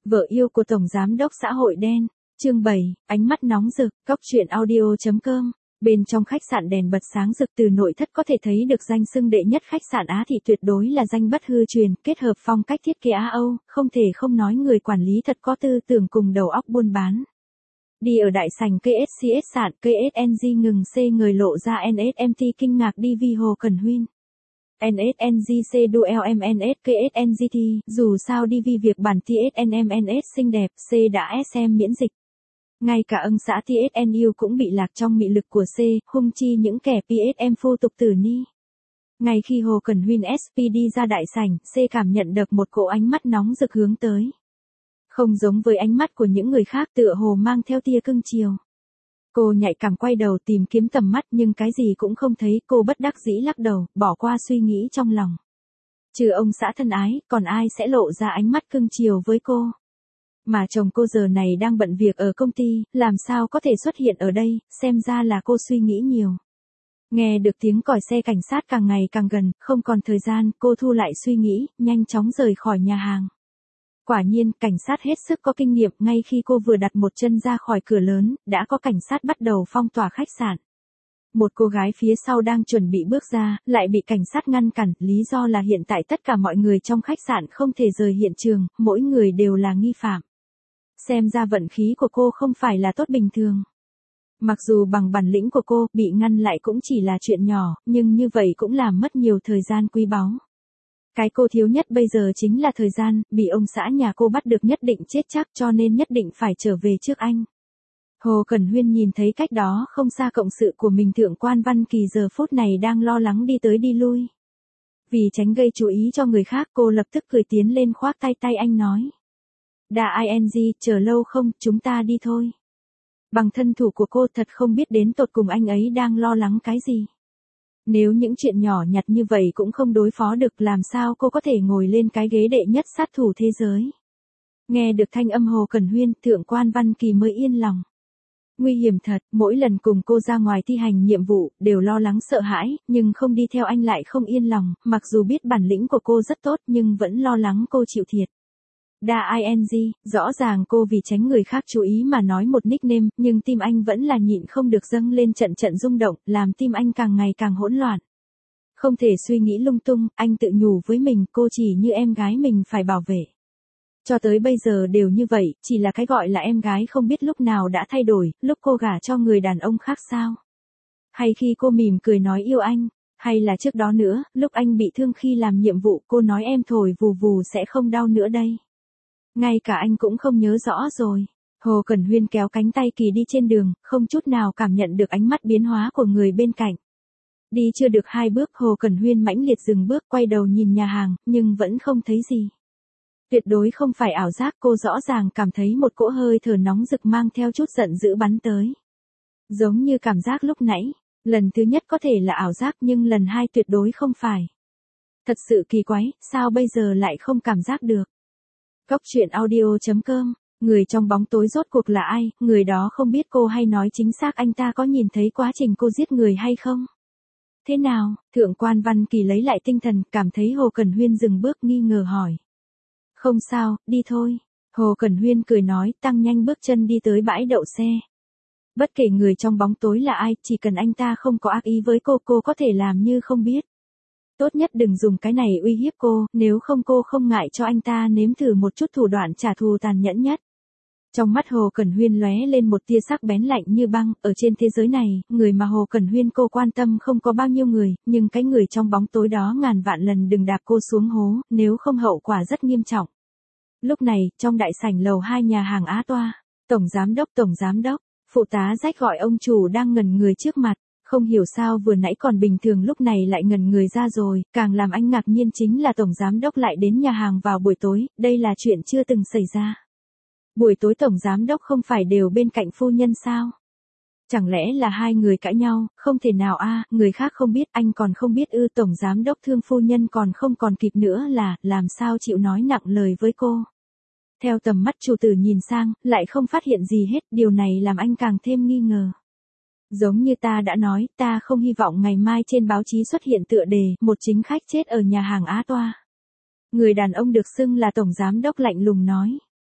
Vợ yêu của Tổng Giám đốc xã hội đen. Chương 7, ánh mắt nóng rực, góc truyện audio.com. Bên trong khách sạn đèn bật sáng rực, từ nội thất có thể thấy được danh xưng đệ nhất khách sạn Á thì tuyệt đối là danh bất hư truyền, kết hợp phong cách thiết kế Á Âu, không thể không nói người quản lý thật có tư tưởng cùng đầu óc buôn bán. Đi ở đại sảnh KSCS sạn, KSNG ngừng xe người lộ ra NSMT kinh ngạc đi vi Hồ Cần Huyên. NSNGC Duel MNS KSNGT, dù sao đi vì việc bản TSNMNS xinh đẹp, C đã SM miễn dịch. Ngay cả ân xã TSNU cũng bị lạc trong mị lực của C, hung chi những kẻ PSM phu tục tử ni. Ngay khi Hồ Cần Huyên SP đi ra đại sảnh, C cảm nhận được một cỗ ánh mắt nóng rực hướng tới. Không giống với ánh mắt của những người khác, tựa hồ mang theo tia cưng chiều. Cô nhạy cảm quay đầu tìm kiếm tầm mắt nhưng cái gì cũng không thấy, cô bất đắc dĩ lắc đầu, bỏ qua suy nghĩ trong lòng. Trừ ông xã thân ái, còn ai sẽ lộ ra ánh mắt cưng chiều với cô? Mà chồng cô giờ này đang bận việc ở công ty, làm sao có thể xuất hiện ở đây, xem ra là cô suy nghĩ nhiều. Nghe được tiếng còi xe cảnh sát càng ngày càng gần, không còn thời gian, cô thu lại suy nghĩ, nhanh chóng rời khỏi nhà hàng. Quả nhiên, cảnh sát hết sức có kinh nghiệm, ngay khi cô vừa đặt một chân ra khỏi cửa lớn, đã có cảnh sát bắt đầu phong tỏa khách sạn. Một cô gái phía sau đang chuẩn bị bước ra, lại bị cảnh sát ngăn cản, lý do là hiện tại tất cả mọi người trong khách sạn không thể rời hiện trường, mỗi người đều là nghi phạm. Xem ra vận khí của cô không phải là tốt bình thường. Mặc dù bằng bản lĩnh của cô, bị ngăn lại cũng chỉ là chuyện nhỏ, nhưng như vậy cũng làm mất nhiều thời gian quý báu. Cái cô thiếu nhất bây giờ chính là thời gian, bị ông xã nhà cô bắt được nhất định chết chắc cho nên nhất định phải trở về trước anh. Hồ Cần Huyên nhìn thấy cách đó không xa cộng sự của mình Thượng quan Văn Kỳ giờ phút này đang lo lắng đi tới đi lui. Vì tránh gây chú ý cho người khác cô lập tức cười tiến lên khoác tay anh nói. Đã ING, chờ lâu không, chúng ta đi thôi. Bằng thân thủ của cô thật không biết đến tột cùng anh ấy đang lo lắng cái gì. Nếu những chuyện nhỏ nhặt như vậy cũng không đối phó được làm sao cô có thể ngồi lên cái ghế đệ nhất sát thủ thế giới. Nghe được thanh âm Hồ Cần Huyên, Thượng quan Văn Kỳ mới yên lòng. Nguy hiểm thật, mỗi lần cùng cô ra ngoài thi hành nhiệm vụ, đều lo lắng sợ hãi, nhưng không đi theo anh lại không yên lòng, mặc dù biết bản lĩnh của cô rất tốt nhưng vẫn lo lắng cô chịu thiệt. Đa ING, rõ ràng cô vì tránh người khác chú ý mà nói một nickname, nhưng tim anh vẫn là nhịn không được dâng lên trận rung động, làm tim anh càng ngày càng hỗn loạn. Không thể suy nghĩ lung tung, anh tự nhủ với mình, cô chỉ như em gái mình phải bảo vệ. Cho tới bây giờ đều như vậy, chỉ là cái gọi là em gái không biết lúc nào đã thay đổi, lúc cô gả cho người đàn ông khác sao? Hay khi cô mỉm cười nói yêu anh? Hay là trước đó nữa, lúc anh bị thương khi làm nhiệm vụ cô nói em thổi vù vù sẽ không đau nữa đây? Ngay cả anh cũng không nhớ rõ rồi. Hồ Cần Huyên kéo cánh tay Kỳ đi trên đường, không chút nào cảm nhận được ánh mắt biến hóa của người bên cạnh. Đi chưa được 2 bước Hồ Cần Huyên mãnh liệt dừng bước quay đầu nhìn nhà hàng, nhưng vẫn không thấy gì. Tuyệt đối không phải ảo giác, cô rõ ràng cảm thấy một cỗ hơi thở nóng rực mang theo chút giận dữ bắn tới. Giống như cảm giác lúc nãy, lần thứ nhất có thể là ảo giác nhưng lần 2 tuyệt đối không phải. Thật sự kỳ quái, sao bây giờ lại không cảm giác được. Góc truyện audio.com, người trong bóng tối rốt cuộc là ai, người đó không biết cô hay nói chính xác anh ta có nhìn thấy quá trình cô giết người hay không? Thế nào, Thượng quan Văn Kỳ lấy lại tinh thần, cảm thấy Hồ Cần Huyên dừng bước nghi ngờ hỏi. Không sao, đi thôi. Hồ Cần Huyên cười nói, tăng nhanh bước chân đi tới bãi đậu xe. Bất kể người trong bóng tối là ai, chỉ cần anh ta không có ác ý với cô có thể làm như không biết. Tốt nhất đừng dùng cái này uy hiếp cô, nếu không cô không ngại cho anh ta nếm thử một chút thủ đoạn trả thù tàn nhẫn nhất. Trong mắt Hồ Cần Huyên lóe lên một tia sắc bén lạnh như băng, ở trên thế giới này, người mà Hồ Cần Huyên cô quan tâm không có bao nhiêu người, nhưng cái người trong bóng tối đó ngàn vạn lần đừng đạp cô xuống hố, nếu không hậu quả rất nghiêm trọng. Lúc này, trong đại sảnh lầu 2 nhà hàng Á Toa, Tổng Giám đốc, phụ tá Rách gọi ông chủ đang ngẩn người trước mặt. Không hiểu sao vừa nãy còn bình thường lúc này lại ngẩn người ra rồi, càng làm anh ngạc nhiên chính là Tổng Giám đốc lại đến nhà hàng vào buổi tối, đây là chuyện chưa từng xảy ra. Buổi tối Tổng Giám đốc không phải đều bên cạnh phu nhân sao? Chẳng lẽ là 2 người cãi nhau, không thể nào người khác không biết anh còn không biết ư. Tổng Giám đốc thương phu nhân còn không còn kịp nữa là, làm sao chịu nói nặng lời với cô. Theo tầm mắt chủ tử nhìn sang, lại không phát hiện gì hết, điều này làm anh càng thêm nghi ngờ. Giống như ta đã nói, ta không hy vọng ngày mai trên báo chí xuất hiện tựa đề, một chính khách chết ở nhà hàng Á Toa. Người đàn ông được xưng là Tổng Giám đốc lạnh lùng nói.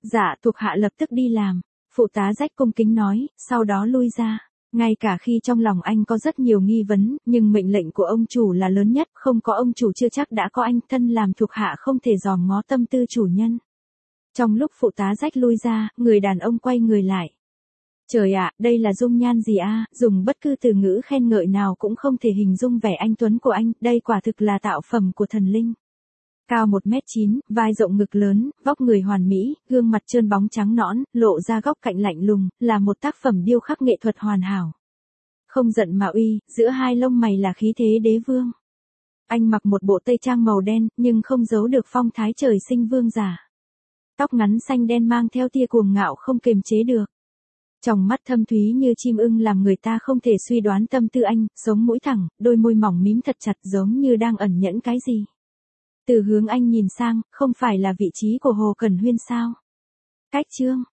Dạ, thuộc hạ lập tức đi làm. Phụ tá rách cung kính nói, sau đó lui ra. Ngay cả khi trong lòng anh có rất nhiều nghi vấn, nhưng mệnh lệnh của ông chủ là lớn nhất, không có ông chủ chưa chắc đã có anh, thân làm thuộc hạ không thể dòm ngó tâm tư chủ nhân. Trong lúc phụ tá rách lui ra, người đàn ông quay người lại. Trời ạ, đây là dung nhan gì a? Dùng bất cứ từ ngữ khen ngợi nào cũng không thể hình dung vẻ anh tuấn của anh, đây quả thực là tạo phẩm của thần linh. Cao 1m9, vai rộng ngực lớn, vóc người hoàn mỹ, gương mặt trơn bóng trắng nõn, lộ ra góc cạnh lạnh lùng, là một tác phẩm điêu khắc nghệ thuật hoàn hảo. Không giận mà uy, giữa hai lông mày là khí thế đế vương. Anh mặc một bộ tây trang màu đen, nhưng không giấu được phong thái trời sinh vương giả. Tóc ngắn xanh đen mang theo tia cuồng ngạo không kềm chế được. Tròng mắt thâm thúy như chim ưng làm người ta không thể suy đoán tâm tư anh, sống mũi thẳng, đôi môi mỏng mím thật chặt giống như đang ẩn nhẫn cái gì. Từ hướng anh nhìn sang, không phải là vị trí của Hồ Cẩn Huyên sao? Cách chương